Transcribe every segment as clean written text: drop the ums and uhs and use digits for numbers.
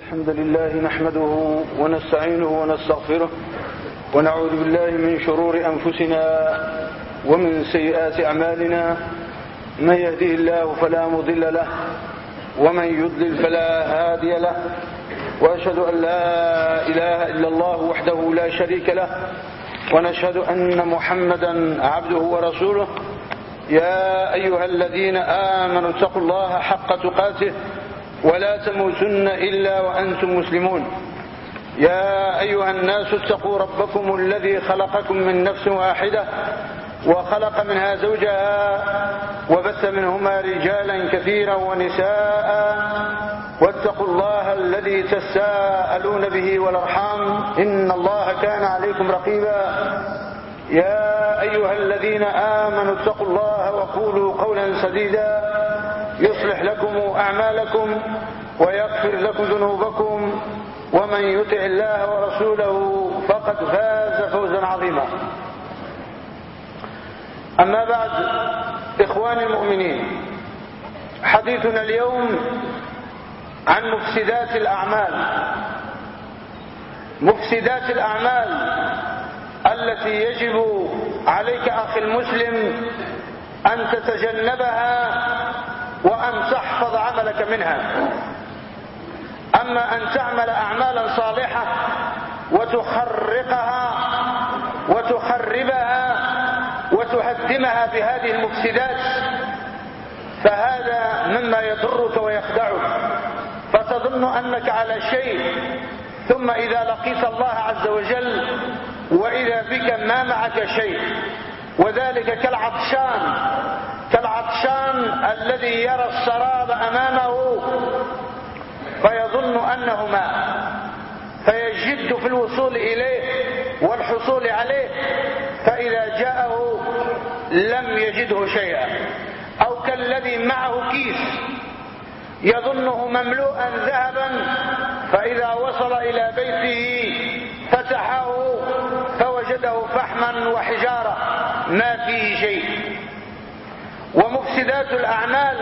الحمد لله نحمده ونستعينه ونستغفره ونعوذ بالله من شرور أنفسنا ومن سيئات أعمالنا. من يهده الله فلا مضل له ومن يضلل فلا هادي له، وأشهد أن لا إله إلا الله وحده لا شريك له، ونشهد أن محمدا عبده ورسوله. يا أيها الذين آمنوا اتقوا الله حق تقاته ولا تموتن إلا وأنتم مسلمون. يا أيها الناس اتقوا ربكم الذي خلقكم من نفس واحدة وخلق منها زوجها وبث منهما رجالا كثيرا ونساء، واتقوا الله الذي تساءلون به والأرحام إن الله كان عليكم رقيبا. يا أيها الذين آمنوا اتقوا الله وقولوا قولا سديدا يصلح لكم أعمالكم ويغفر لكم ذنوبكم، ومن يطع الله ورسوله فقد فاز فوزا عظيما. أما بعد، إخواني المؤمنين، حديثنا اليوم عن مفسدات الأعمال. مفسدات الأعمال التي يجب عليك أخي المسلم أن تتجنبها وأن تحفظ عملك منها. أما أن تعمل أعمالا صالحة وتخرقها وتخربها وتهدمها بهذه المفسدات، فهذا مما يضرك ويخدعك، فتظن أنك على شيء، ثم إذا لقيت الله عز وجل وإذا بك ما معك شيء. وذلك كالعطشان الذي يرى السراب أمامه فيظن أنه ماء، فيجد في الوصول إليه والحصول عليه، فإذا جاءه لم يجده شيئا. أو كالذي معه كيس يظنه مملوءا ذهبا، فإذا وصل إلى بيته فتحه فوجده فحما وحجارة ما فيه شيء. ومفسدات الأعمال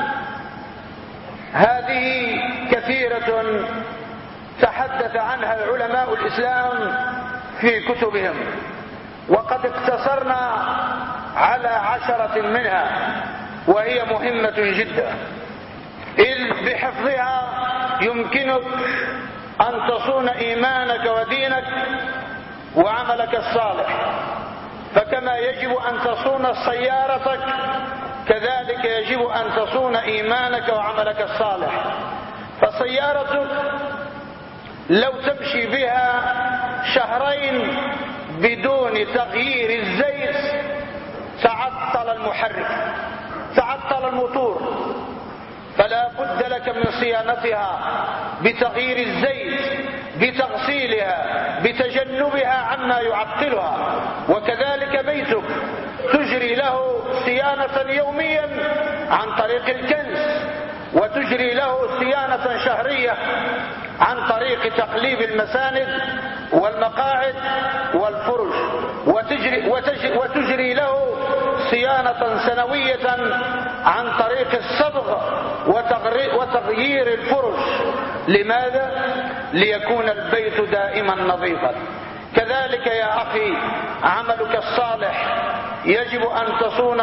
هذه كثيرة تحدث عنها العلماء الإسلام في كتبهم، وقد اقتصرنا على 10 منها، وهي مهمة جدا، إذ بحفظها يمكنك أن تصون إيمانك ودينك وعملك الصالح. فكما يجب أن تصون سيارتك، كذلك يجب أن تصون إيمانك وعملك الصالح. فسيارتك لو تمشي بها 2 شهر بدون تغيير الزيت تعطل المحرك، تعطل الموتور، فلا بد لك من صيانتها بتغيير الزيت، بتغسيلها، بتجنبها عما يعطلها. وكذلك بيتك تجري له صيانة يوميا عن طريق الكنس، وتجري له صيانة شهرية عن طريق تقليب المساند والمقاعد والفرش، وتجري له صيانة سنوية عن طريق الصبغ وتغيير الفرش. لماذا؟ ليكون البيت دائما نظيفا. كذلك يا أخي عملك الصالح يجب أن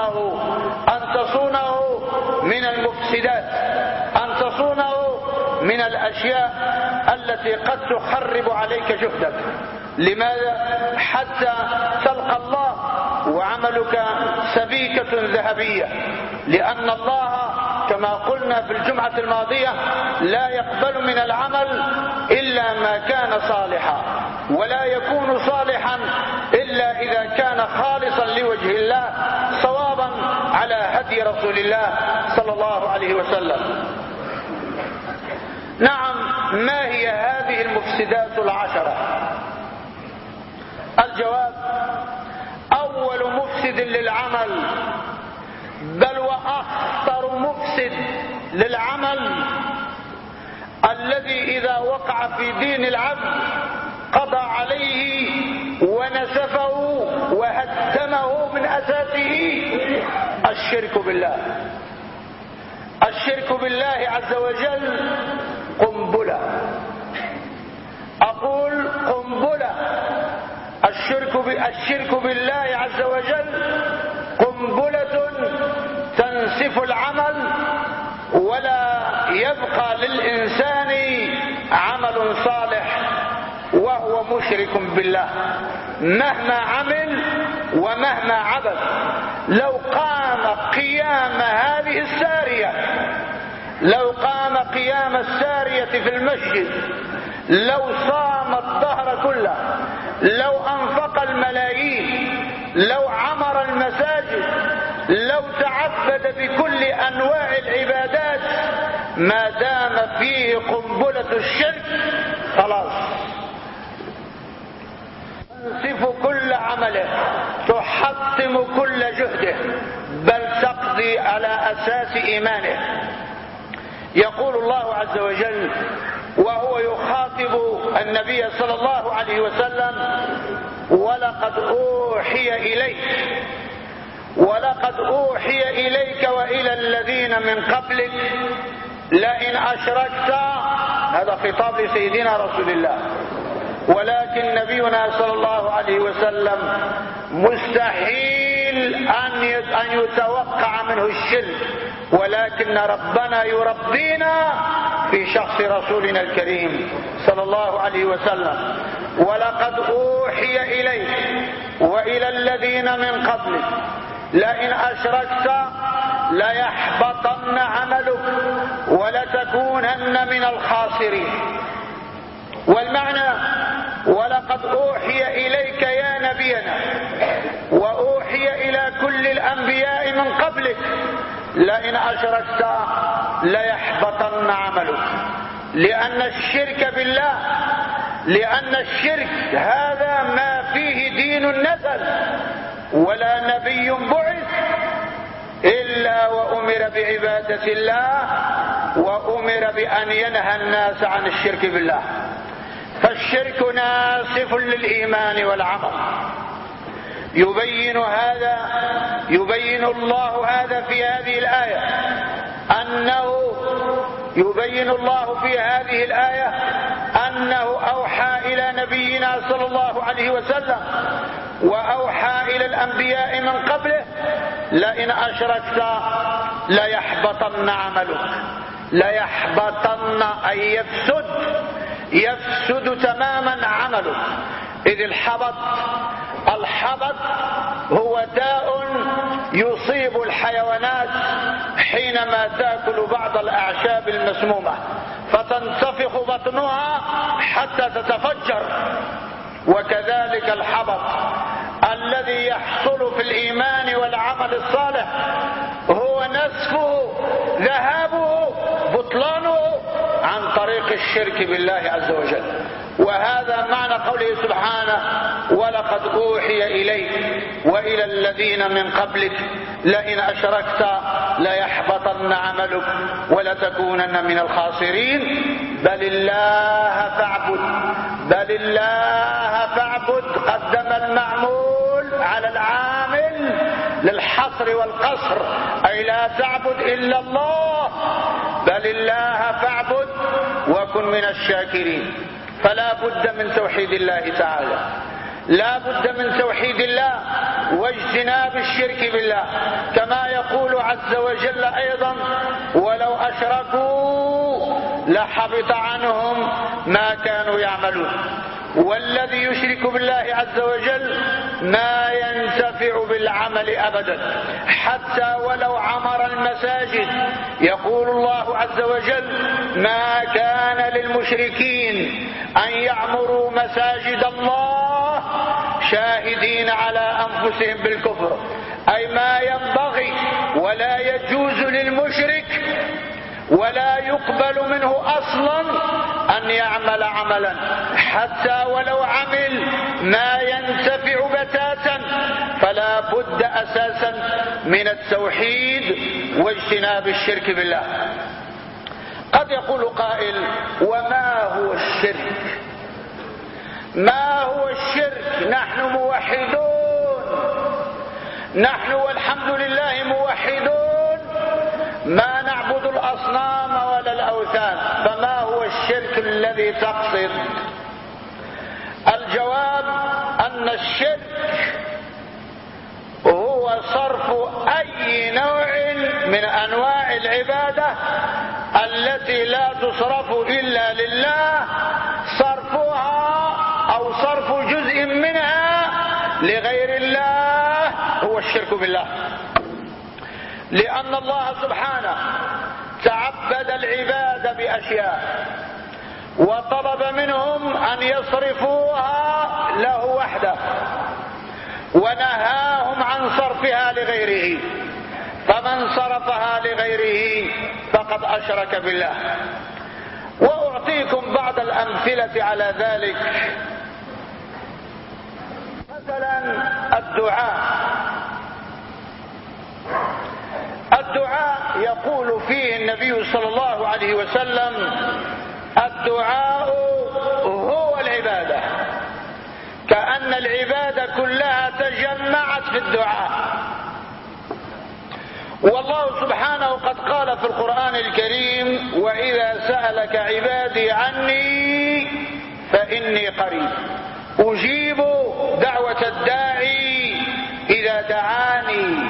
تصونه من المفسدات، أن تصونه من الأشياء التي قد تخرب عليك جهدك. لماذا؟ حتى تلقى الله وعملك سبيكة ذهبية، لأن الله كما قلنا في الجمعة الماضية لا يقبل من العمل إلا ما كان صالحا، ولا يكون صالحا إلا إذا كان خالصا لوجه الله صوابا على هدي رسول الله صلى الله عليه وسلم. نعم، ما هي هذه المفسدات 10؟ الجواب: أول مفسد للعمل، بل وأخطر مفسد للعمل، الذي إذا وقع في دين العبد قضى عليه ونسفه وهدمه من أساسه، الشرك بالله. الشرك بالله عز وجل قنبلة الشرك بالله عز وجل قنبلة تنسف العمل، ولا يبقى للإنسان عمل صالح وهو مشرك بالله مهما عمل ومهما عبد. لو قام قيام هذه السارية، لو قام قيام السارية في المسجد، لو صام الدهر كله، لو أنفق الملايين، لو عمر المساجد، لو تعبد بكل أنواع العبادات، ما دام فيه قنبلة الشرك خلاص تنسف كل عمله، تحطم كل جهده، بل تقضي على أساس إيمانه. يقول الله عز وجل وهو يخاطب النبي صلى الله عليه وسلم: ولقد أوحي إليك وإلى الذين من قبلك لئن أشركت. هذا خطاب لسيدنا رسول الله، ولكن نبينا صلى الله عليه وسلم مستحيل أن يتوقع منه الشرك، ولكن ربنا يربينا في شخص رسولنا الكريم صلى الله عليه وسلم: ولقد أوحي إليك وإلى الذين من قبلك لئن أشركت ليحبطن عملك ولتكونن من الخاسرين. والمعنى: ولقد أوحي إليك يا نبينا وأوحي إلى كل الأنبياء من قبلك لئن أشركت ليحبطن عملك. لأن الشرك بالله، لأن الشرك هذا ما فيه دين نزل ولا نبي بعث إلا وأمر بعبادة الله وأمر بأن ينهى الناس عن الشرك بالله. فالشرك ناسف للإيمان والعمل. يبين الله هذا في هذه الآية، أنه أوحى إلى نبينا صلى الله عليه وسلم وأوحى إلى الأنبياء من قبله: لئن أشركت ليحبطن عملك. ليحبطن أي يفسد تماما عملك. إذ الحبط هو داء يصيب الحيوانات حينما تأكل بعض الأعشاب المسمومة فتنتفخ بطنها حتى تتفجر. وكذلك الحبط الذي يحصل في الإيمان والعمل الصالح هو نسفه، ذهابه، بطلانه عن طريق الشرك بالله عز وجل. وهذا معنى قوله سبحانه: ولقد أوحي إليك وإلى الذين من قبلك لئن أشركت ليحبطن عملك ولتكونن من الخاسرين. بل الله فاعبد قدم المعمول على العامل للحصر والقصر، أي لا تعبد إلا الله، بل الله فاعبد وكن من الشاكرين. فلا بد من توحيد الله تعالى، لا بد من توحيد الله واجتناب الشرك بالله، كما يقول عز وجل أيضا: ولو أشركوا لحبط عنهم ما كانوا يعملون. والذي يشرك بالله عز وجل ما ينتفع بالعمل أبدا، حتى ولو عمر المساجد. يقول الله عز وجل: ما كان للمشركين أن يعمروا مساجد الله شاهدين على أنفسهم بالكفر. أي ما ينبغي ولا يجوز للمشرك ولا يقبل منه أصلا أن يعمل عملا حتى ولو عمل ما ينتفع بتاتا، فلا بد أساسا من التوحيد واجتناب الشرك بالله. قد يقول قائل: وما هو الشرك؟ ما هو الشرك؟ نحن موحدون، نحن والحمد لله موحدون، ما نعبد الأصنام ولا الأوثان، فما هو الشرك الذي تقصد؟ الجواب أن الشرك هو صرف أي نوع من أنواع العبادة التي لا تصرف إلا لله، صرفها أو صرف جزء منها لغير الله هو الشرك بالله. لأن الله سبحانه تعبد العباد بأشياء وطلب منهم أن يصرفوها له وحده، ونهاهم عن صرفها لغيره، فمن صرفها لغيره فقد أشرك بالله. وأعطيكم بعض الأمثلة على ذلك. مثلا الدعاء يقول فيه النبي صلى الله عليه وسلم: الدعاء هو العبادة، كأن العبادة كلها تجمعت في الدعاء. والله سبحانه قد قال في القرآن الكريم: وإذا سألك عبادي عني فإني قريب أجيب دعوة الداعي إذا دعاني.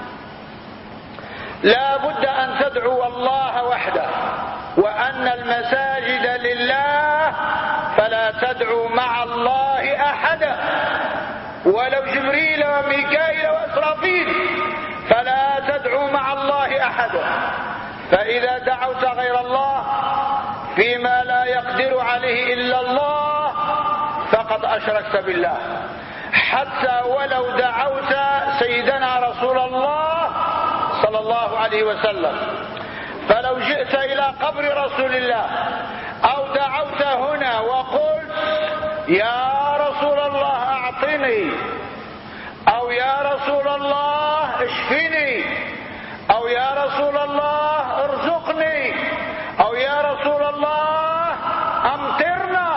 لا بد أن تدعو الله وحده، وأن المساجد لله، فلا تدعو مع الله أحدا، ولو جبريل وميكائيل وإسرافيل، فلا تدعو مع الله أحدا. فإذا دعوت غير الله فيما لا يقدر عليه إلا الله فقد أشركت بالله. حتى ولو دعوت سيدنا رسول الله صلى الله عليه وسلم، فلو جئت إلى قبر رسول الله أو دعوت هنا وقلت: يا رسول الله أعطني، أو يا رسول الله اشفني، أو يا رسول الله ارزقني، أو يا رسول الله أمطرنا،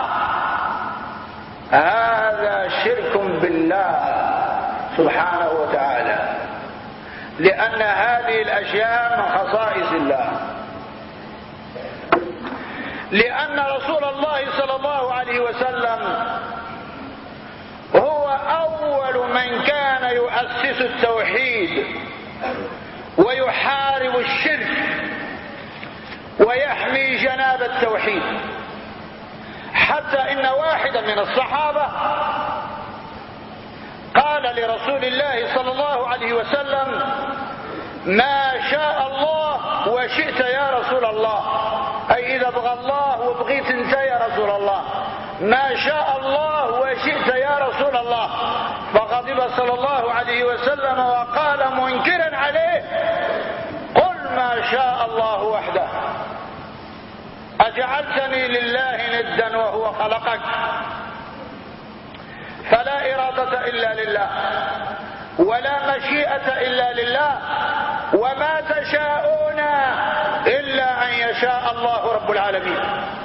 هذا شرك بالله سبحانه وتعالى، لأن هذه الأشياء من خصائص الله. لأن رسول الله صلى الله عليه وسلم هو أول من كان يؤسس التوحيد ويحارب الشرك ويحمي جناب التوحيد. حتى إن واحدا من الصحابة قال لرسول الله صلى الله عليه وسلم: ما شاء الله وشئت يا رسول الله، أي إذا بغى الله وبغيت انت يا رسول الله، ما شاء الله وشئت يا رسول الله. فغضب صلى الله عليه وسلم وقال منكرا عليه: قل ما شاء الله وحده، أجعلتني لله ندا وهو خلقك؟ فلا إرادة إلا لله، ولا مشيئة إلا لله، وما تشاءون إلا أن يشاء الله رب العالمين.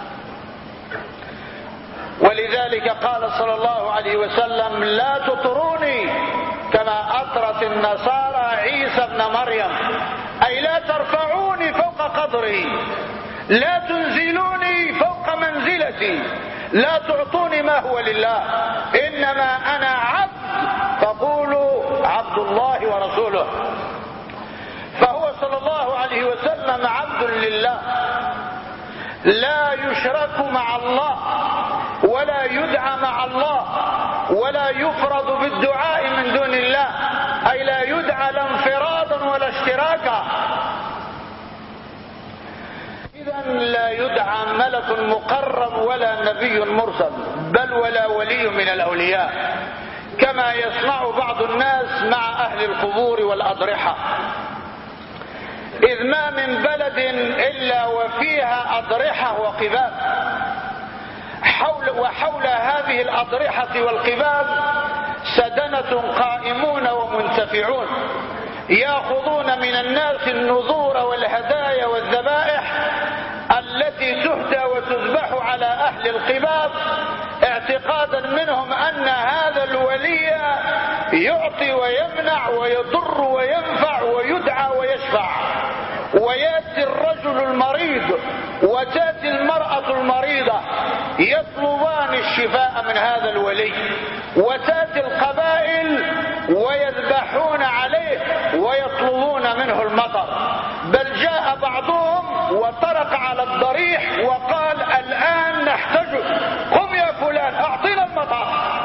ولذلك قال صلى الله عليه وسلم: لا تطروني كما أطرت النصارى عيسى ابن مريم، أي لا ترفعوني فوق قدري، لا تنزلوني فوق منزلتي، لا تعطوني ما هو لله، إنما أنا عبد، فقولوا عبد الله ورسوله. فهو صلى الله عليه وسلم عبد لله، لا يشرك مع الله، ولا يدعى مع الله، ولا يفرض بالدعاء من دون الله، أي لا يدعى لا انفرادا ولا اشتراكا. إذن لا يدعى ملك مقرب ولا نبي مرسل، بل ولا ولي من الأولياء، كما يصنع بعض الناس مع أهل القبور والأضرحة. إذ ما من بلد إلا وفيها أضرحة وقباب، وحول هذه الأضرحة والقباب سدنة قائمون ومنتفعون يأخذون من الناس النذور والهدايا والذبائح التي تهدى وتذبح على أهل القباب، اعتقادا منهم أن هذا الولي يعطي ويمنع ويضر وينفع ويدعى ويشفع. ويأتي الرجل المريض وتأتي المرأة المريضة يطلبان الشفاء من هذا الولي، وتأتي القبائل ويذبحون عليه الضريح وقال الآن نحتاجه، قم يا فلان أعطينا المطر.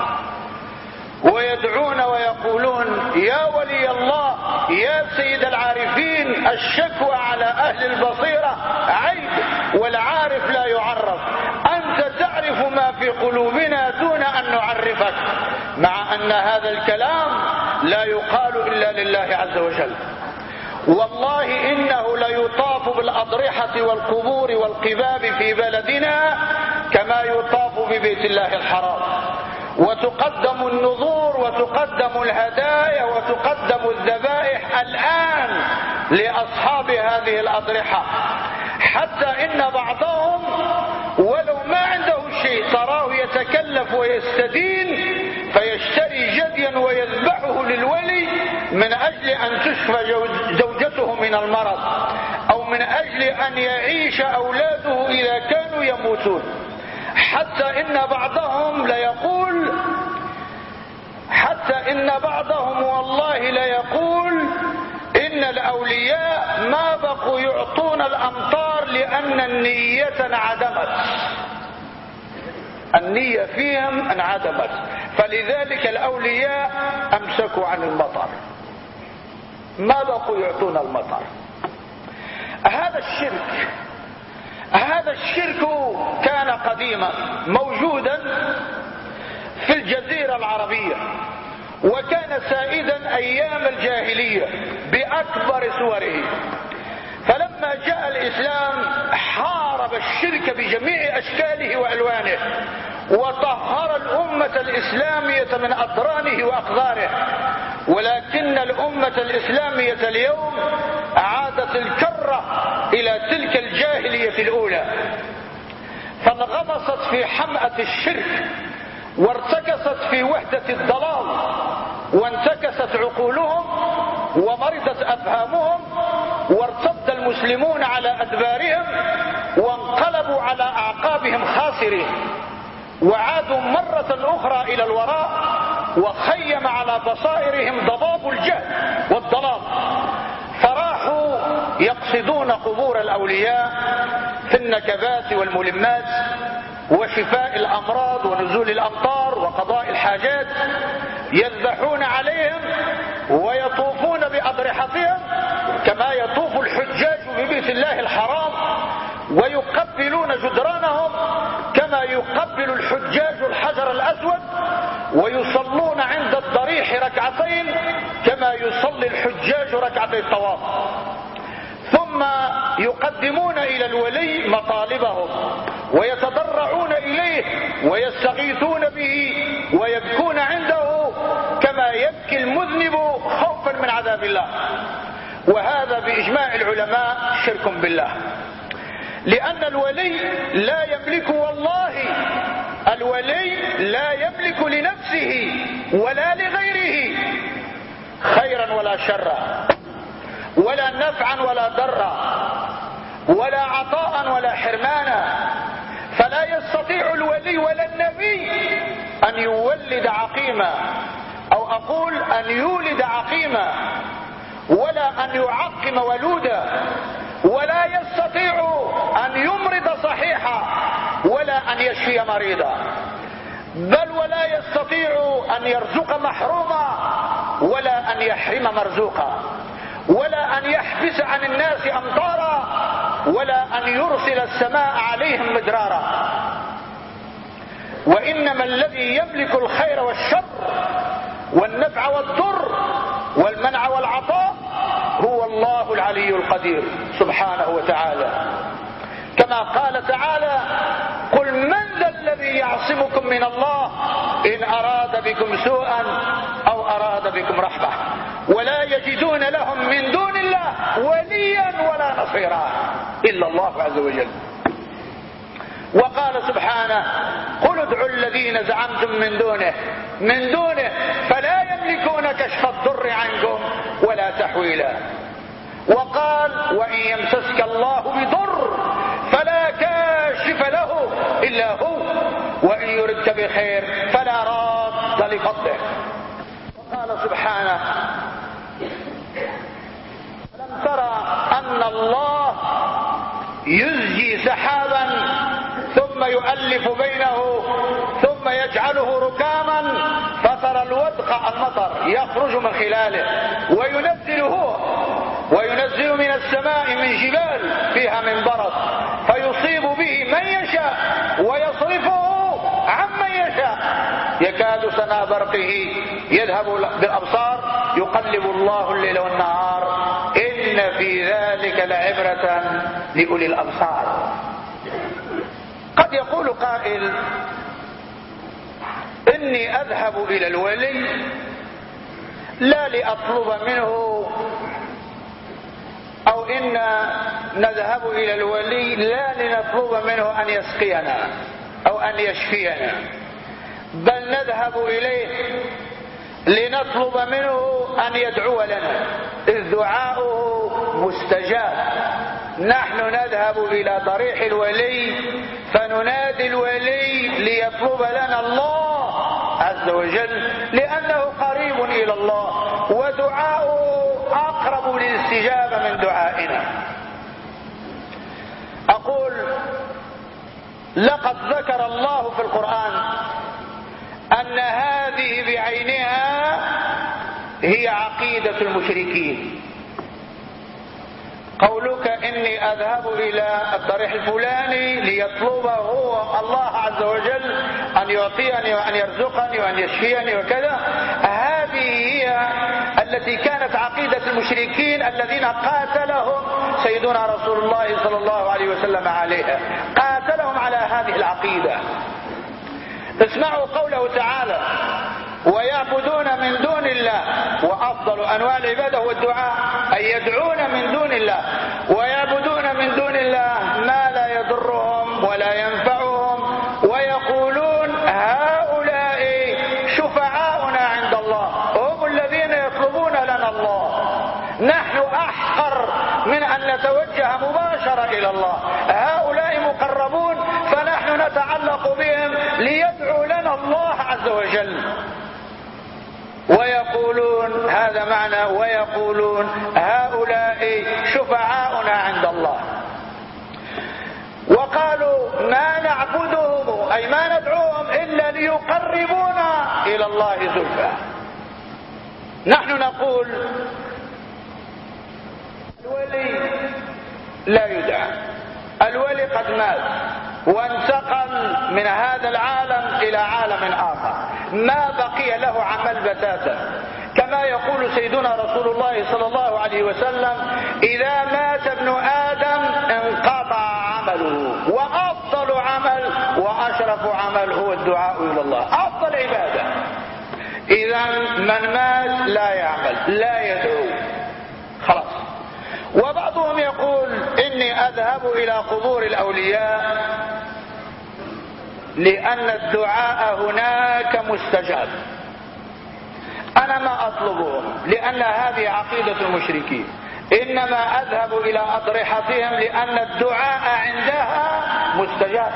ويدعون ويقولون يا ولي الله يا سيد العارفين الشكوى على أهل البصيرة عيب، والعارف لا يعرف، أنت تعرف ما في قلوبنا دون أن نعرفك، مع أن هذا الكلام لا يقال إلا لله عز وجل. والله إنه ليطاف بالأضرحة والقبور والقباب في بلدنا كما يطاف ببيت الله الحرام، وتقدم النذور وتقدم الهدايا وتقدم الذبائح الآن لأصحاب هذه الأضرحة، حتى إن بعضهم ولو ما عنده شيء تراه يتكلف ويستدين فيشتري جديا ويذبحه للولي من أجل أن تشفى زوجته من المرض، أو من أجل أن يعيش أولاده إذا كانوا يموتون. حتى إن بعضهم والله ليقول إن الأولياء ما بقوا يعطون الأمطار لأن النية انعدمت، النية فيهم انعدمت، فلذلك الأولياء أمسكوا عن المطر، ما بقوا يعطون المطر. هذا الشرك كان قديما موجودا في الجزيرة العربية، وكان سائدا أيام الجاهلية بأكبر صوره. فلما جاء الإسلام حارب الشرك بجميع أشكاله وألوانه، وطهر الأمة الإسلامية من أضرانه وأقذاره. ولكن الأمة الإسلامية اليوم عادت الكرة إلى تلك الجاهلية الأولى، فانغمست في حمأة الشرك، وارتكست في وحدة الضلال، وانتكست عقولهم ومرضت أفهامهم، وارتد المسلمون على أدبارهم وانقلبوا على أعقابهم خاسرين، وعادوا مرة أخرى إلى الوراء، وخيم على بصائرهم ضباب الجهل والضلال، فراحوا يقصدون قبور الأولياء في النكبات والملمات وشفاء الأمراض ونزول الأمطار وقضاء الحاجات، يذبحون عليهم ويطوفون بأضرحتهم كما يطوف الحجاج ببيت الله الحرام، ويقبلون جدرانهم كما يقبل الحجاج الحجر الأسود، ويصلون عند الضريح ركعتين كما يصلي الحجاج ركعتي الطواف، ثم يقدمون إلى الولي مطالبهم ويتضرعون إليه ويستغيثون به ويبكون عنده كما يبكي المذنب خوفا من عذاب الله. وهذا بإجماع العلماء شرك بالله، لأن الولي لا يملك، والله الولي لا يملك لنفسه ولا لغيره خيرا ولا شرا، ولا نفعا ولا ضرا، ولا عطاء ولا حرمانا. فلا يستطيع الولي ولا النبي أن يولد عقيما، أو أقول أن يولد عقيما، ولا أن يعقم ولودا، ولا يستطيع أن يمرض صحيحا ولا أن يشفي مريضا، بل ولا يستطيع أن يرزق محروما ولا أن يحرم مرزوقا، ولا أن يحبس عن الناس أمطارا، ولا أن يرسل السماء عليهم مدرارا. وإنما الذي يملك الخير والشر والنفع والضر والمنع والعطاء هو الله العلي القدير سبحانه وتعالى، كما قال تعالى: قل من ذا الذي يعصمكم من الله إن أراد بكم سوءا أو أراد بكم رحمة، ولا يجدون لهم من دون الله وليا ولا نصيرا إلا الله عز وجل. وقال سبحانه: قل ادعوا الذين زعمتم من دونه فلا يملكون كشف الضر عنكم ولا تحويلا. وقال: وإن يمسسك الله بضر فلا كاشف له إلا هو، وإن يردك بخير فلا راد لفضله. وقال سبحانه: ألم ترى أن الله يزجي سحابا ثم يؤلف بينه ثم يجعله ركاما فترى الودق المطر يخرج من خلاله وينزل من السماء من جبال فيها من برد فيصيب به من يشاء ويصرفه عمن يشاء يكاد سنا برقه يذهب بالأبصار يقلب الله الليل والنهار إن في ذلك لعبرة لأولي الأبصار. قد يقول قائل إني أذهب إلى الولي لا لأطلب منه، أو إن نذهب إلى الولي لا لنطلب منه أن يسقينا أو أن يشفينا، بل نذهب إليه لنطلب منه أن يدعو لنا، إذ دعاؤه مستجاب. نحن نذهب إلى ضريح الولي فننادي الولي ليطلب لنا الله عز وجل، لأنه قريب إلى الله ودعاؤه أقرب للاستجابة من دعائنا. أقول لقد ذكر الله في القرآن أن هذه بعينها هي عقيدة المشركين. قولك إني أذهب إلى الضريح الفلاني ليطلبه الله عز وجل أن يعطيني وأن يرزقني وأن يشفيني وكذا، هذه هي التي كانت عقيدة المشركين الذين قاتلهم سيدنا رسول الله صلى الله عليه وسلم عليها، قاتلهم على هذه العقيدة. اسمعوا قوله تعالى: ويعبدون من دون الله، وأفضل أنواع العبادة هو الدعاء، أي يدعون من دون الله، ويعبدون من دون الله ما لا يضرهم ولا ينفعهم، ويقولون هؤلاء شفعاؤنا عند الله، هم الذين يطلبون لنا الله، نحن أحقر من أن نتوجه مباشرة إلى الله، هؤلاء مقربون فنحن نتعلق بهم ليدعوا لنا الله عز وجل. ويقولون، هذا معنى ويقولون هؤلاء شفعاؤنا عند الله. وقالوا ما نعبدهم أي ما ندعوهم إلا ليقربونا إلى الله زلفى. نحن نقول الولي لا يدعى، الولي قد مات وانتقل من هذا العالم إلى عالم آخر، ما بقي له عمل بتاتا، كما يقول سيدنا رسول الله صلى الله عليه وسلم: إذا مات ابن آدم انقطع عمله، وأفضل عمل وأشرف عمل هو الدعاء إلى الله، أفضل عبادة. إذا من مات لا يعمل لا يدعو، خلاص. وبعضهم يقول إني أذهب إلى قبور الأولياء لأن الدعاء هناك مستجاب، أنا ما أطلبهم لأن هذه عقيدة المشركين، إنما أذهب إلى أضرحتهم لأن الدعاء عندها مستجاب.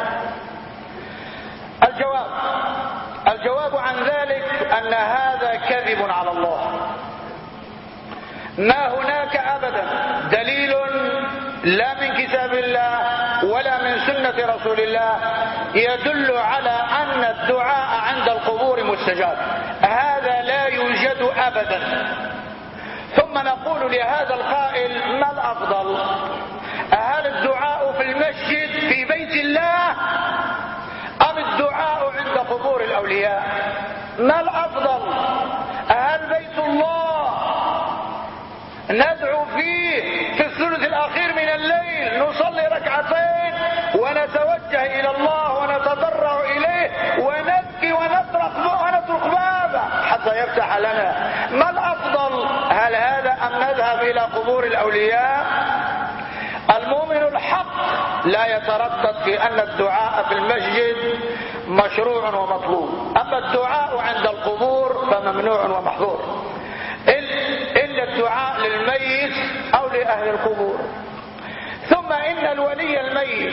الجواب عن ذلك أن هذا كذب على الله، ما هناك أبدا دليل لا من كتاب الله ولا من سنة رسول الله يدل على أن الدعاء عند القبور مستجاب، هذا لا يوجد أبدا. ثم نقول لهذا القائل: ما الأفضل؟ هل الدعاء في المسجد في بيت الله أم الدعاء عند قبور الأولياء؟ ما الأفضل؟ هل بيت الله ندعو فيه في الثلث الأخير من الليل نصلي ركعتين ونتوجه إلى الله ونتضرع إليه ونبكي ونطرق بابه حتى يفتح لنا؟ ما الأفضل؟ هل هذا أم نذهب إلى قبور الأولياء؟ المؤمن الحق لا يتردد في أن الدعاء في المسجد مشروع ومطلوب، أما الدعاء عند القبور فممنوع ومحظور، إلا الدعاء للميت أو لأهل القبور. ثم إن الولي الميت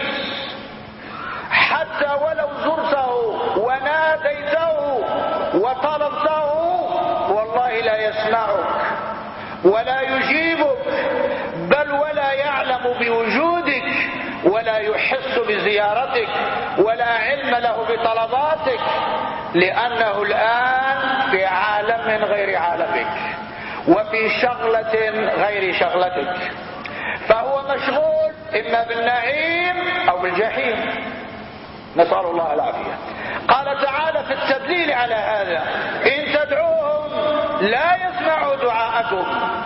حتى ولو زرته وناديته وطلبته والله لا يسمعك ولا يجيبك، بل ولا يعلم بوجودك ولا يحس بزيارتك ولا علم له بطلباتك، لأنه الآن في عالم غير عالمك وفي شغلة غير شغلتك، فهو مشغول إما بالنعيم أو بالجحيم، نسأل الله العافية. قال تعالى في التدليل على هذا: إن تدعوهم لا يسمعوا دعاءكم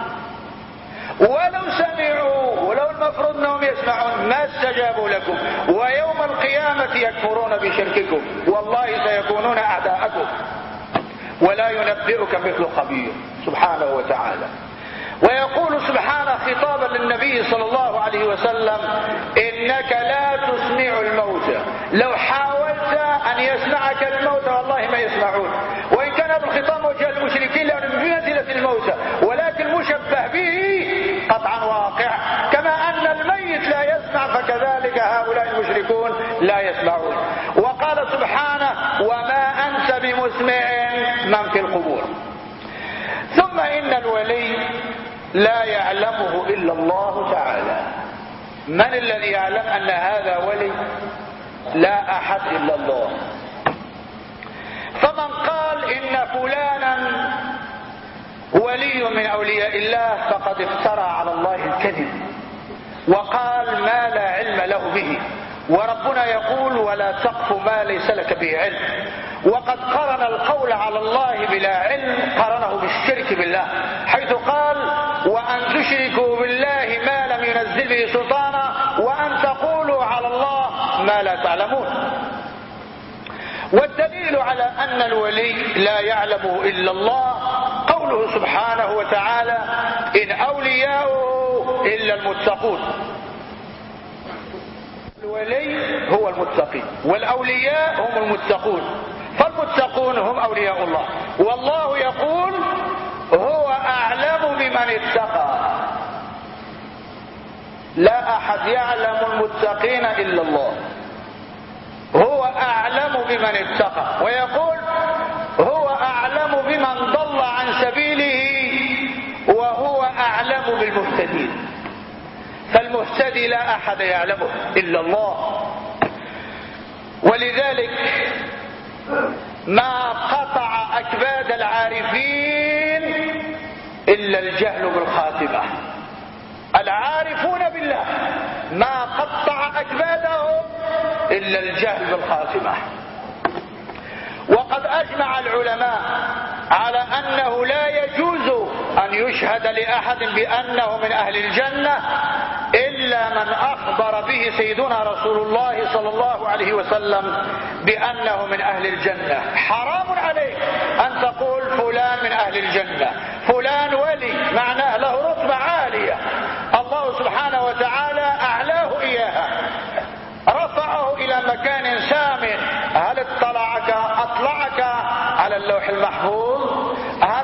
ولو سمعوا، ولو المفروض أنهم يسمعون ما استجابوا لكم، ويوم القيامة يكفرون بشرككم والله سيكونون أعداءكم ولا ينبئك مثل خبير سبحانه وتعالى. ويقول سبحانه خطابا للنبي صلى الله عليه وسلم: إنك لا تسمع الموتى، لو حاولت أن يسمعك الموتى والله ما يسمعون. وإن كان بالخطاب وجه المشركين لأنهم بمنزلة الموتى، ولكن مشبه به قطعا واقع، كما أن الميت لا يسمع فكذلك هؤلاء المشركون لا يسمعون. وقال سبحانه: وما أنت بمسمع من في القبور. ثم إن الولي لا يعلمه إلا الله تعالى. من الذي يعلم أن هذا ولي؟ لا أحد إلا الله. فمن قال إن فلانا ولي من أولياء الله فقد افترى على الله الكذب وقال ما لا علم له به، وربنا يقول: ولا تقف ما ليس لك به علم. وقد قرن القول على الله بلا علم، قرنه بالشرك بالله، حيث قال: وأن تشركوا بالله ما لم ينزل به سلطانا وأن تقولوا على الله ما لا تعلمون. والدليل على أن الولي لا يعلمه إلا الله قوله سبحانه وتعالى: إن أولياؤه إلا المتقون. الولي هو المتقين والأولياء هم المتقون، فالمتقون هم أولياء الله. والله يقول: هو أعلم بمن اتقى. لا أحد يعلم المتقين إلا الله. هو أعلم بمن اتقى. ويقول: هو أعلم بمن ضل عن سبيله وهو أعلم بالمهتدين. فالمهتدي لا أحد يعلمه إلا الله. ولذلك ما قطع أكباد العارفين إلا الجهل بالخاتمة. العارفون بالله ما قطع أكبادهم إلا الجهل بالخاتمة. وقد أجمع العلماء على أنه لا يجوز أن يشهد لأحد بأنه من أهل الجنة إلا من أخبر به سيدنا رسول الله صلى الله عليه وسلم بأنه من أهل الجنة. حرام عليك أن تقول فلان من أهل الجنة، فلان ولي، معناه له رتبة عالية الله سبحانه وتعالى أعلاه إياها، رفعه إلى مكان سامٍ. هل أطلعك على اللوح المحفوظ؟ هل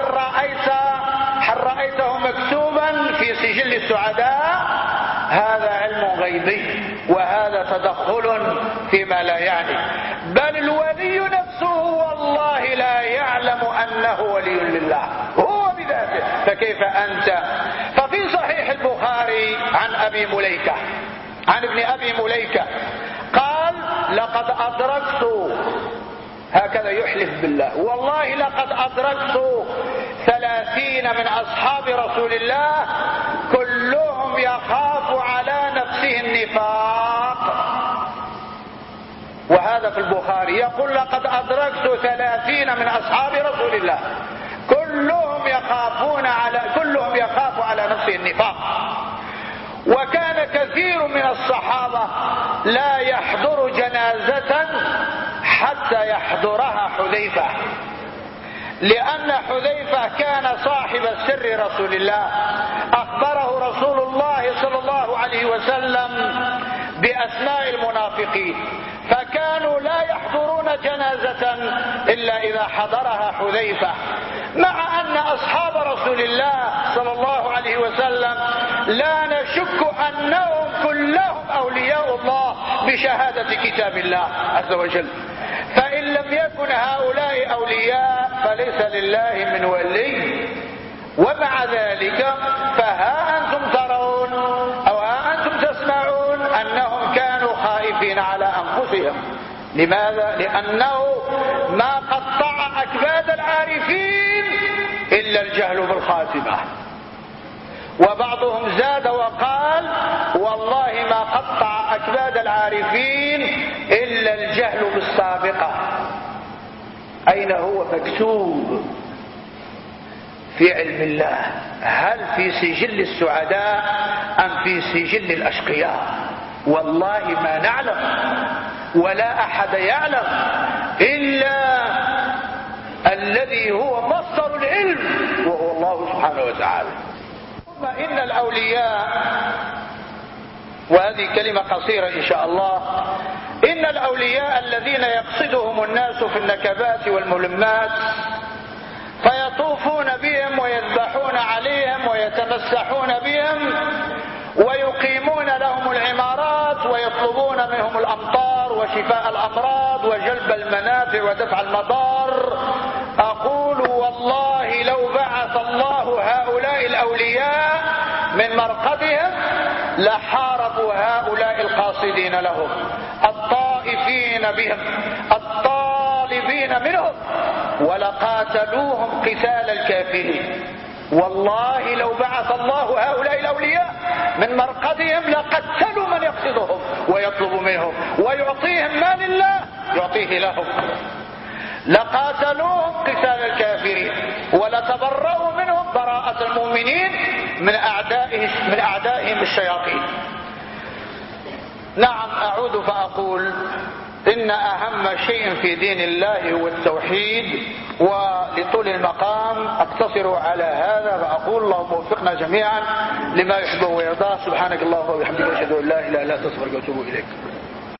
رأيته مكتوبا في سجل السعداء؟ هذا علم غيبي وهذا تدخل فيما لا يعني. بل الولي نفسه والله لا يعلم أنه ولي لله هو بذاته، فكيف أنت؟ ففي صحيح البخاري عن ابن أبي مليكة قال: لقد أدركت، هكذا يحلف بالله، والله لقد أدركت 30 من أصحاب رسول الله كلهم يخاف على نفسه النفاق. وهذا في البخاري يقول: لقد أدركت 30 من أصحاب رسول الله كلهم يخاف على نفسه النفاق. وكان كثير من الصحابة لا يحضر جنازة حتى يحضرها حذيفة، لأن حذيفة كان صاحب سر رسول الله، أخبره رسول الله صلى الله عليه وسلم بأسماء المنافقين، فكانوا لا يحضرون جنازة إلا إذا حضرها حذيفة، مع أن أصحاب رسول الله صلى الله عليه وسلم لا نشك أنهم كلهم أولياء الله بشهادة كتاب الله عز وجل. فإن لم يكن هؤلاء أولياء فليس لله من ولي. ومع ذلك فها أنتم ترون أو ها أنتم تسمعون أنهم كانوا خائفين على أنفسهم. لماذا؟ لأنه ما قطع أكباد العارفين إلا الجهل بالخاتمة. وبعضهم زاد وقال والله ما قطع أكباد العارفين إلا الجهل بالسابقة. أين هو مكتوب في علم الله؟ هل في سجل السعداء أم في سجل الأشقياء؟ والله ما نعلم، ولا أحد يعلم إلا الذي هو مصدر العلم وهو الله سبحانه وتعالى. ثم إن الأولياء، وهذه كلمة قصيرة إن شاء الله، إن الأولياء الذين يقصدهم الناس في النكبات والملمات فيطوفون بهم ويذبحون عليهم ويتمسحون بهم ويقيمون لهم العمارات ويطلبون منهم الأمطار وشفاء الأمراض وجلب المنافع ودفع المضار، أقول والله لو بعث الله هؤلاء الأولياء من مرقدهم لحاربوا هؤلاء القاصدين لهم الطائفين بهم الطالبين منهم ولقاتلوهم قتال الكافرين. والله لو بعث الله هؤلاء الأولياء من مرقدهم لقتلوا من يقصدهم ويطلب منهم ويعطيهم ما لله يعطيه لهم، لقاتلوهم قتال الكافرين ولتبرأوا منهم براءة المؤمنين من أعدائهم الشياطين. نعم، أعود فأقول إن أهم شيء في دين الله هو التوحيد، ولطول المقام أقتصر على هذا فأقول اللهم وفقنا جميعا لما يحبه ويرضاه. سبحانك اللهم وبحمدك أشهد أن لا إله إلا أنت أستغفرك وأتوب إليك.